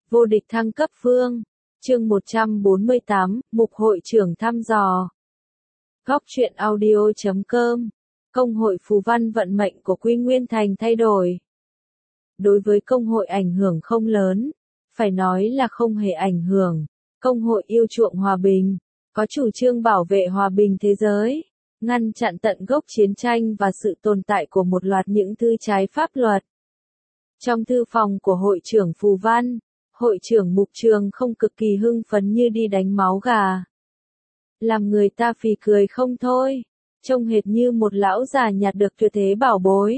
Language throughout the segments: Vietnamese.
Vô địch thăng cấp vương. Chương 148, Mục hội trưởng thăm dò. Góc truyện audio.com. Công hội phù văn vận mệnh của Quy Nguyên Thành thay đổi. Đối với công hội ảnh hưởng không lớn, phải nói là không hề ảnh hưởng. Công hội yêu chuộng hòa bình, có chủ trương bảo vệ hòa bình thế giới, ngăn chặn tận gốc chiến tranh và sự tồn tại của một loạt những thư trái pháp luật. Trong thư phòng của hội trưởng phù văn, hội trưởng Mục Trường không cực kỳ hưng phấn như đi đánh máu gà. Làm người ta phì cười không thôi, trông hệt như một lão già nhặt được tuyệt thế bảo bối.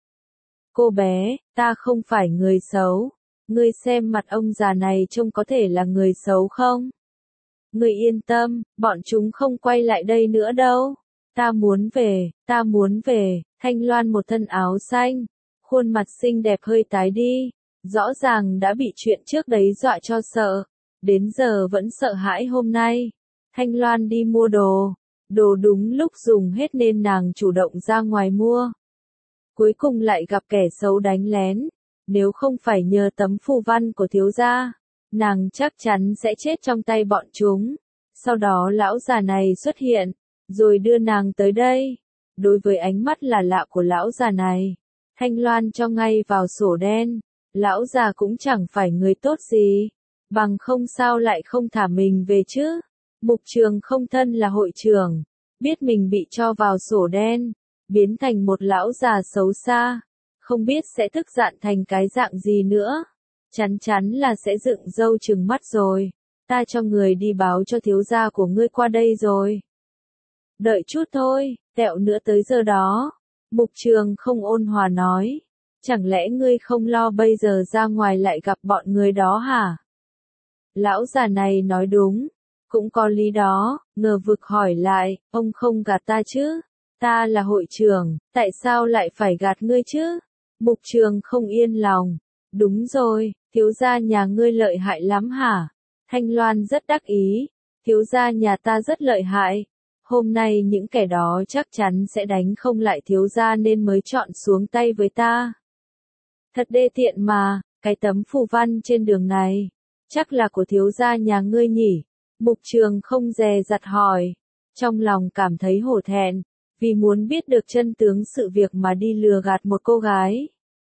Cô bé, ta không phải người xấu, ngươi xem mặt ông già này trông có thể là người xấu không? Ngươi yên tâm, bọn chúng không quay lại đây nữa đâu. Ta muốn về, Thanh Loan một thân áo xanh, khuôn mặt xinh đẹp hơi tái đi, rõ ràng đã bị chuyện trước đấy dọa cho sợ, đến giờ vẫn sợ hãi. Hôm nay, Thanh Loan đi mua đồ đúng lúc dùng hết nên nàng chủ động ra ngoài mua. Cuối cùng lại gặp kẻ xấu đánh lén, nếu không phải nhờ tấm phù văn của thiếu gia, nàng chắc chắn sẽ chết trong tay bọn chúng. Sau đó lão già này xuất hiện, rồi đưa nàng tới đây. Đối với ánh mắt là lạ của lão già này, Thanh Loan cho ngay vào sổ đen. Lão già cũng chẳng phải người tốt gì, bằng không sao lại không thả mình về chứ. Mục Trường không thân là hội trưởng, biết mình bị cho vào sổ đen, biến thành một lão già xấu xa, không biết sẽ tức giận thành cái dạng gì nữa. Chắn chắn là sẽ dựng râu trừng mắt rồi. Ta cho người đi báo cho thiếu gia của ngươi qua đây rồi. Đợi chút thôi, tẹo nữa tới giờ đó. Mục Trường không ôn hòa nói. Chẳng lẽ ngươi không lo bây giờ ra ngoài lại gặp bọn người đó hả? Lão già này nói đúng, cũng có lý đó. Ngờ vực hỏi lại, ông không gạt ta chứ? Ta là hội trưởng, tại sao lại phải gạt ngươi chứ? Mục Trường không yên lòng. Đúng rồi, thiếu gia nhà ngươi lợi hại lắm hả? Thanh Loan rất đắc ý. Thiếu gia nhà ta rất lợi hại. Hôm nay những kẻ đó chắc chắn sẽ đánh không lại thiếu gia nên mới chọn xuống tay với ta. Thật đê tiện mà, cái tấm phù văn trên đường này, chắc là của thiếu gia nhà ngươi nhỉ? Mục Trường không dè dặt hỏi, trong lòng cảm thấy hổ thẹn, vì muốn biết được chân tướng sự việc mà đi lừa gạt một cô gái.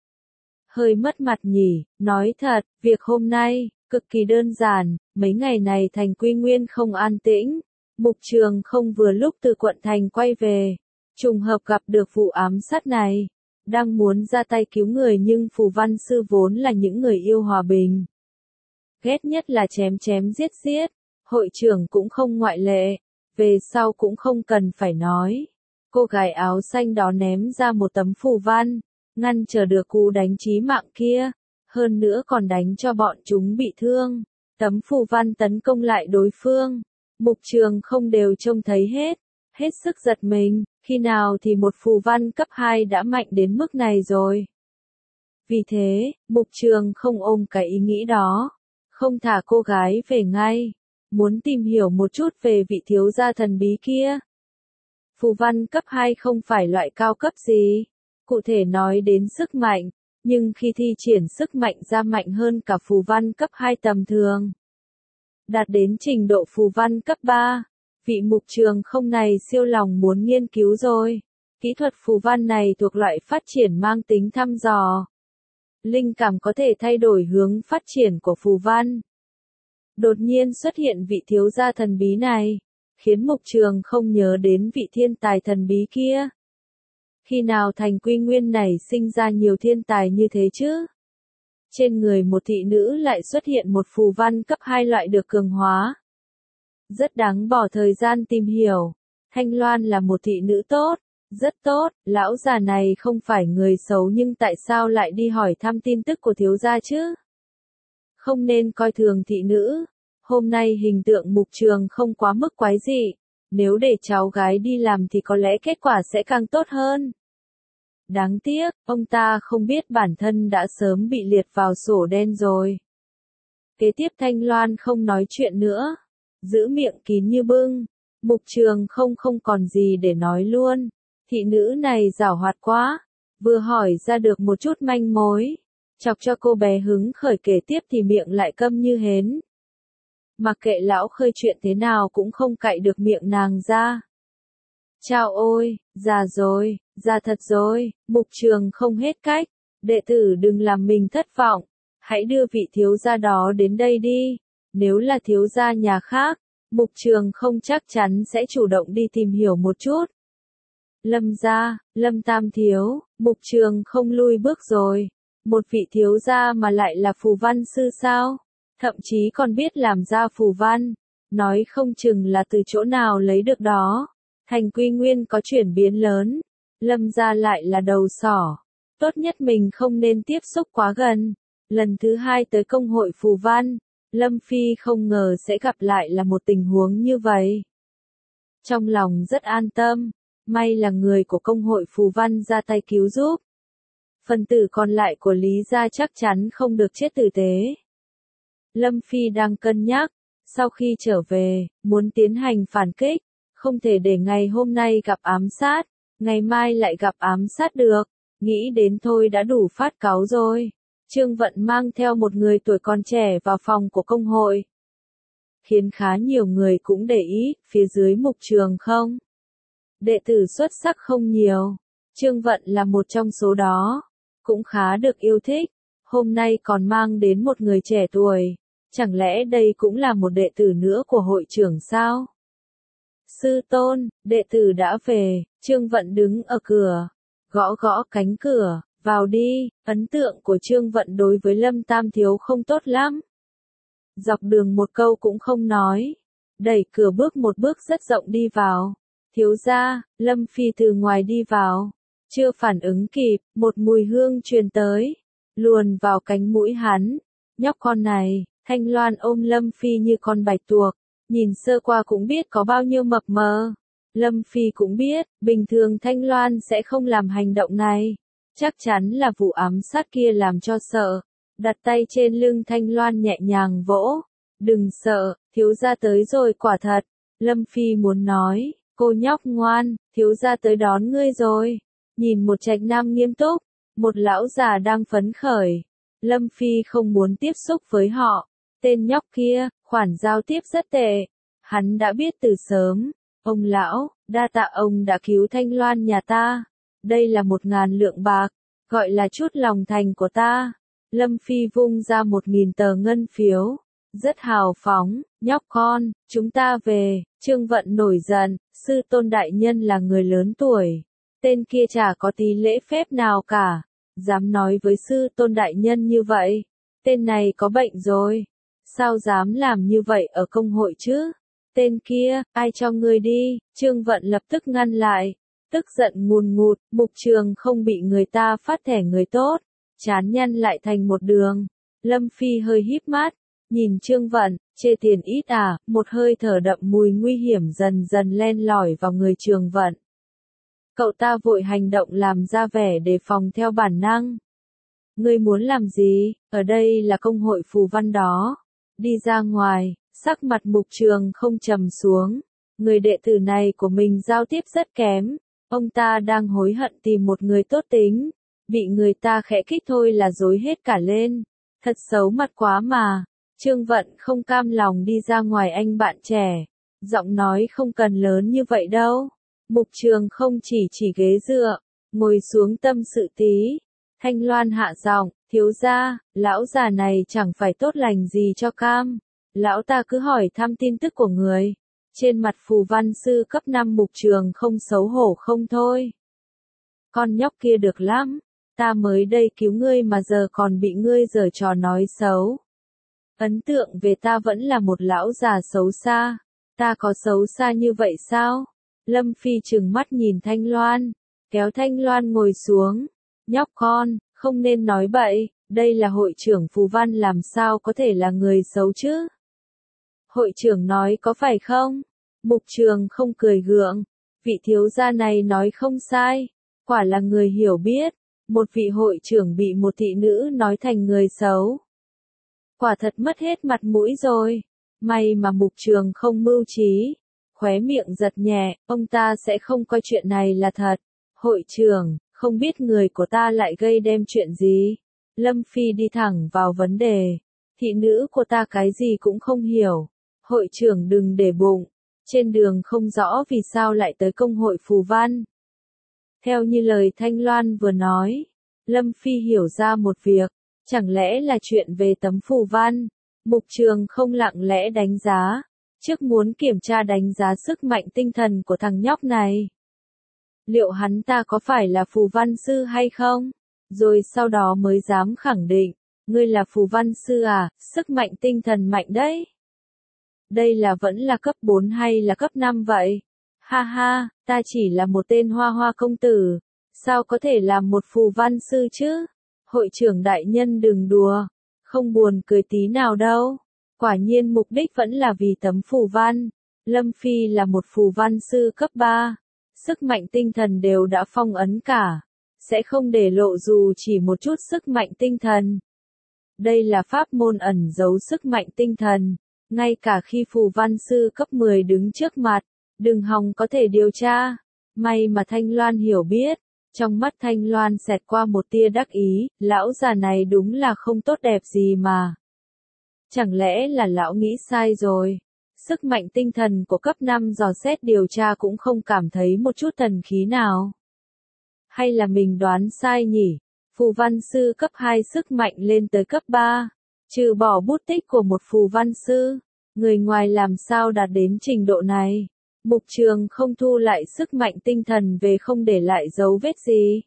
Hơi mất mặt nhỉ, nói thật, việc hôm nay, cực kỳ đơn giản, mấy ngày này thành Quy Nguyên không an tĩnh. Mục Trường không vừa lúc từ quận thành quay về, trùng hợp gặp được vụ ám sát này. Đang muốn ra tay cứu người nhưng phù văn sư vốn là những người yêu hòa bình. Ghét nhất là chém chém giết giết, hội trưởng cũng không ngoại lệ, về sau cũng không cần phải nói. Cô gái áo xanh đó ném ra một tấm phù văn, ngăn trở được cú đánh chí mạng kia, hơn nữa còn đánh cho bọn chúng bị thương. Tấm phù văn tấn công lại đối phương, Mục Trường không đều trông thấy hết sức giật mình. Khi nào thì một phù văn cấp 2 đã mạnh đến mức này rồi? Vì thế, Mục Trường không ôm cái ý nghĩ đó, không thả cô gái về ngay, muốn tìm hiểu một chút về vị thiếu gia thần bí kia. Phù văn cấp 2 không phải loại cao cấp gì, cụ thể nói đến sức mạnh, nhưng khi thi triển sức mạnh ra mạnh hơn cả phù văn cấp 2 tầm thường. Đạt đến trình độ phù văn cấp 3. Vị Mục Trường không này siêu lòng muốn nghiên cứu rồi. Kỹ thuật phù văn này thuộc loại phát triển mang tính thăm dò. Linh cảm có thể thay đổi hướng phát triển của phù văn. Đột nhiên xuất hiện vị thiếu gia thần bí này, khiến Mục Trường không nhớ đến vị thiên tài thần bí kia. Khi nào thành Quy Nguyên này sinh ra nhiều thiên tài như thế chứ? Trên người một thị nữ lại xuất hiện một phù văn cấp 2 loại được cường hóa. Rất đáng bỏ thời gian tìm hiểu. Thanh Loan là một thị nữ tốt, rất tốt. Lão già này không phải người xấu nhưng tại sao lại đi hỏi thăm tin tức của thiếu gia chứ? Không nên coi thường thị nữ. Hôm nay hình tượng Mục Trường không quá mức quái dị. Nếu để cháu gái đi làm thì có lẽ kết quả sẽ càng tốt hơn. Đáng tiếc, ông ta không biết bản thân đã sớm bị liệt vào sổ đen rồi. Kế tiếp Thanh Loan không nói chuyện nữa, giữ miệng kín như bưng. Mục Trường không còn gì để nói luôn. Thị nữ này giảo hoạt quá, vừa hỏi ra được một chút manh mối, Chọc cho cô bé hứng khởi kể tiếp thì miệng lại câm như hến. Mặc kệ lão khơi chuyện thế nào cũng không cạy được miệng nàng ra. Chao ôi, già thật rồi, Mục Trường không hết cách, đệ tử đừng làm mình thất vọng, hãy đưa vị thiếu gia đó đến đây đi, nếu là thiếu gia nhà khác, Mục Trường không chắc chắn sẽ chủ động đi tìm hiểu một chút. Lâm gia, Lâm Tam thiếu, Mục Trường không lui bước rồi, một vị thiếu gia mà lại là phù văn sư sao, thậm chí còn biết làm ra phù văn, nói không chừng là từ chỗ nào lấy được đó. Thành Quy Nguyên có chuyển biến lớn, Lâm gia lại là đầu sỏ, tốt nhất mình không nên tiếp xúc quá gần. Lần thứ hai tới công hội phù văn, Lâm Phi không ngờ sẽ gặp lại là một tình huống như vậy. Trong lòng rất an tâm, may là người của công hội phù văn ra tay cứu giúp. Phần tử còn lại của Lý gia chắc chắn không được chết tử tế. Lâm Phi đang cân nhắc, sau khi trở về, muốn tiến hành phản kích. Không thể để ngày hôm nay gặp ám sát, ngày mai lại gặp ám sát được, nghĩ đến thôi đã đủ phát cáu rồi. Trương Vận mang theo một người tuổi còn trẻ vào phòng của công hội. Khiến khá nhiều người cũng để ý, phía dưới Mục Trường không. Đệ tử xuất sắc không nhiều, Trương Vận là một trong số đó, cũng khá được yêu thích, hôm nay còn mang đến một người trẻ tuổi, chẳng lẽ đây cũng là một đệ tử nữa của hội trưởng sao? Sư tôn, đệ tử đã về, Trương Vận đứng ở cửa, gõ gõ cánh cửa, vào đi, ấn tượng của Trương Vận đối với Lâm Tam thiếu không tốt lắm. Dọc đường một câu cũng không nói, đẩy cửa bước một bước rất rộng đi vào. Thiếu gia, Lâm Phi từ ngoài đi vào, chưa phản ứng kịp, một mùi hương truyền tới, luồn vào cánh mũi hắn. Nhóc con này, Thanh Loan ôm Lâm Phi như con bạch tuộc. Nhìn sơ qua cũng biết có bao nhiêu mập mờ. Lâm Phi cũng biết, bình thường Thanh Loan sẽ không làm hành động này. Chắc chắn là vụ ám sát kia làm cho sợ. Đặt tay trên lưng Thanh Loan nhẹ nhàng vỗ. Đừng sợ, thiếu gia tới rồi quả thật. Lâm Phi muốn nói, cô nhóc ngoan, thiếu gia tới đón ngươi rồi. Nhìn một trạch nam nghiêm túc, một lão già đang phấn khởi. Lâm Phi không muốn tiếp xúc với họ. Tên nhóc kia, khoản giao tiếp rất tệ. Hắn đã biết từ sớm. Ông lão, đa tạ ông đã cứu Thanh Loan nhà ta. Đây là 1.000 lượng bạc, gọi là chút lòng thành của ta. Lâm Phi vung ra 1.000 tờ ngân phiếu. Rất hào phóng, nhóc con, chúng ta về. Trương Vận nổi giận, sư tôn đại nhân là người lớn tuổi. Tên kia chả có tí lễ phép nào cả. Dám nói với sư tôn đại nhân như vậy. Tên này có bệnh rồi. Sao dám làm như vậy ở công hội chứ? Tên kia, ai cho ngươi đi? Trương Vận lập tức ngăn lại. Tức giận ngùn ngụt, Mục Trường không bị người ta phát thẻ người tốt. Chán nhăn lại thành một đường. Lâm Phi hơi híp mắt. Nhìn Trương Vận, chê tiền ít à? Một hơi thở đậm mùi nguy hiểm dần dần len lỏi vào người Trương Vận. Cậu ta vội hành động làm ra vẻ đề phòng theo bản năng. Ngươi muốn làm gì? Ở đây là công hội phù văn đó. Đi ra ngoài, sắc mặt Mục Trường không trầm xuống. Người đệ tử này của mình giao tiếp rất kém. Ông ta đang hối hận tìm một người tốt tính. Bị người ta khẽ kích thôi là rối hết cả lên. Thật xấu mặt quá mà. Trương Vận không cam lòng đi ra ngoài anh bạn trẻ. Giọng nói không cần lớn như vậy đâu. Mục Trường không chỉ ghế dựa. Ngồi xuống tâm sự tí. Thanh Loan hạ giọng, thiếu gia, lão già này chẳng phải tốt lành gì cho cam. Lão ta cứ hỏi thăm tin tức của người. Trên mặt phù văn sư cấp 5 Mục Trường không xấu hổ không thôi. Con nhóc kia được lắm. Ta mới đây cứu ngươi mà giờ còn bị ngươi giở trò nói xấu. Ấn tượng về ta vẫn là một lão già xấu xa. Ta có xấu xa như vậy sao? Lâm Phi trừng mắt nhìn Thanh Loan. Kéo Thanh Loan ngồi xuống. Nhóc con, không nên nói bậy, đây là hội trưởng phù văn làm sao có thể là người xấu chứ? Hội trưởng nói có phải không? Mục Trường không cười gượng. Vị thiếu gia này nói không sai. Quả là người hiểu biết. Một vị hội trưởng bị một thị nữ nói thành người xấu. Quả thật mất hết mặt mũi rồi. May mà Mục Trường không mưu trí. Khóe miệng giật nhẹ, ông ta sẽ không coi chuyện này là thật. Hội trưởng, không biết người của ta lại gây đem chuyện gì. Lâm Phi đi thẳng vào vấn đề. Thị nữ của ta cái gì cũng không hiểu. Hội trưởng đừng để bụng. Trên đường không rõ vì sao lại tới công hội phù văn. Theo như lời Thanh Loan vừa nói, Lâm Phi hiểu ra một việc. Chẳng lẽ là chuyện về tấm phù văn? Mục Trường không lặng lẽ đánh giá. Trước muốn kiểm tra đánh giá sức mạnh tinh thần của thằng nhóc này. Liệu hắn ta có phải là phù văn sư hay không? Rồi sau đó mới dám khẳng định. Ngươi là phù văn sư à, sức mạnh tinh thần mạnh đấy. Đây là vẫn là cấp 4 hay là cấp 5 vậy? Ha ha, ta chỉ là một tên hoa hoa công tử. Sao có thể làm một phù văn sư chứ? Hội trưởng đại nhân đừng đùa. Không buồn cười tí nào đâu. Quả nhiên mục đích vẫn là vì tấm phù văn. Lâm Phi là một phù văn sư cấp 3. Sức mạnh tinh thần đều đã phong ấn cả. Sẽ không để lộ dù chỉ một chút sức mạnh tinh thần. Đây là pháp môn ẩn giấu sức mạnh tinh thần. Ngay cả khi phù văn sư cấp 10 đứng trước mặt, đừng hòng có thể điều tra. May mà Thanh Loan hiểu biết. Trong mắt Thanh Loan xẹt qua một tia đắc ý, lão già này đúng là không tốt đẹp gì mà. Chẳng lẽ là lão nghĩ sai rồi? Sức mạnh tinh thần của cấp 5 dò xét điều tra cũng không cảm thấy một chút thần khí nào. Hay là mình đoán sai nhỉ? Phù văn sư cấp 2 sức mạnh lên tới cấp 3. Trừ bỏ bút tích của một phù văn sư, người ngoài làm sao đạt đến trình độ này? Mục Trường không thu lại sức mạnh tinh thần về không để lại dấu vết gì.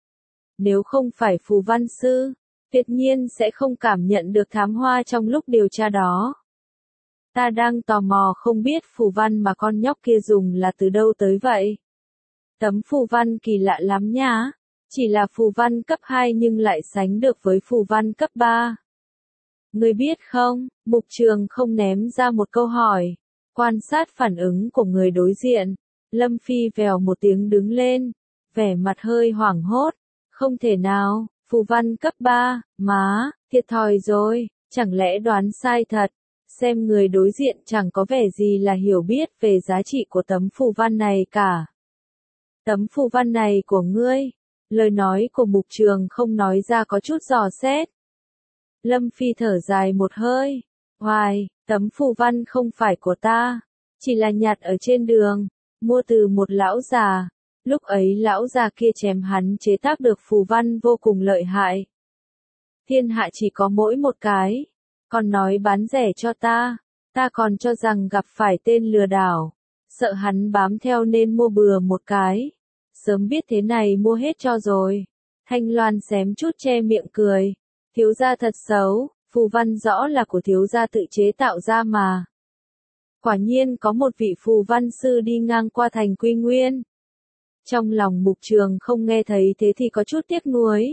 Nếu không phải phù văn sư, tuyệt nhiên sẽ không cảm nhận được thám hoa trong lúc điều tra đó. Ta đang tò mò không biết phù văn mà con nhóc kia dùng là từ đâu tới vậy. Tấm phù văn kỳ lạ lắm nhá. Chỉ là phù văn cấp 2 nhưng lại sánh được với phù văn cấp 3. Ngươi biết không, Mục Trường không ném ra một câu hỏi. Quan sát phản ứng của người đối diện. Lâm Phi vèo một tiếng đứng lên. Vẻ mặt hơi hoảng hốt. Không thể nào, phù văn cấp 3, má, thiệt thòi rồi, chẳng lẽ đoán sai thật. Xem người đối diện chẳng có vẻ gì là hiểu biết về giá trị của tấm phù văn này cả. Tấm phù văn này của ngươi. Lời nói của Mục Trường không nói ra có chút dò xét. Lâm Phi thở dài một hơi. Hoài, tấm phù văn không phải của ta. Chỉ là nhặt ở trên đường. Mua từ một lão già. Lúc ấy lão già kia chém hắn chế tác được phù văn vô cùng lợi hại. Thiên hạ chỉ có mỗi một cái. Còn nói bán rẻ cho ta. Ta còn cho rằng gặp phải tên lừa đảo. Sợ hắn bám theo nên mua bừa một cái. Sớm biết thế này mua hết cho rồi. Thanh Loan xém chút che miệng cười. Thiếu gia thật xấu, phù văn rõ là của thiếu gia tự chế tạo ra mà. Quả nhiên có một vị phù văn sư đi ngang qua thành Quy Nguyên. Trong lòng Mục Trường không nghe thấy thế thì có chút tiếc nuối.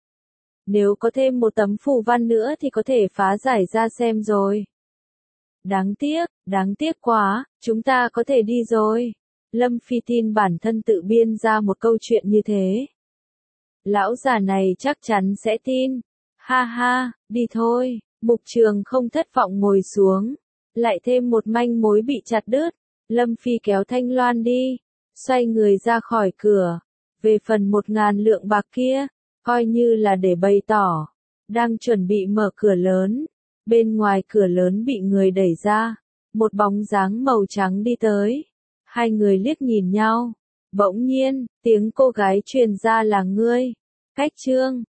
Nếu có thêm một tấm phù văn nữa thì có thể phá giải ra xem rồi. Đáng tiếc quá, chúng ta có thể đi rồi. Lâm Phi tin bản thân tự biên ra một câu chuyện như thế. Lão già này chắc chắn sẽ tin. Ha ha, đi thôi. Mục Trường không thất vọng ngồi xuống. Lại thêm một manh mối bị chặt đứt. Lâm Phi kéo Thanh Loan đi. Xoay người ra khỏi cửa. Về phần 1.000 lượng bạc kia, coi như là để bày tỏ. Đang chuẩn bị mở cửa lớn. Bên ngoài cửa lớn bị người đẩy ra. Một bóng dáng màu trắng đi tới. Hai người liếc nhìn nhau. Bỗng nhiên, tiếng cô gái truyền ra là ngươi. Cách Trương.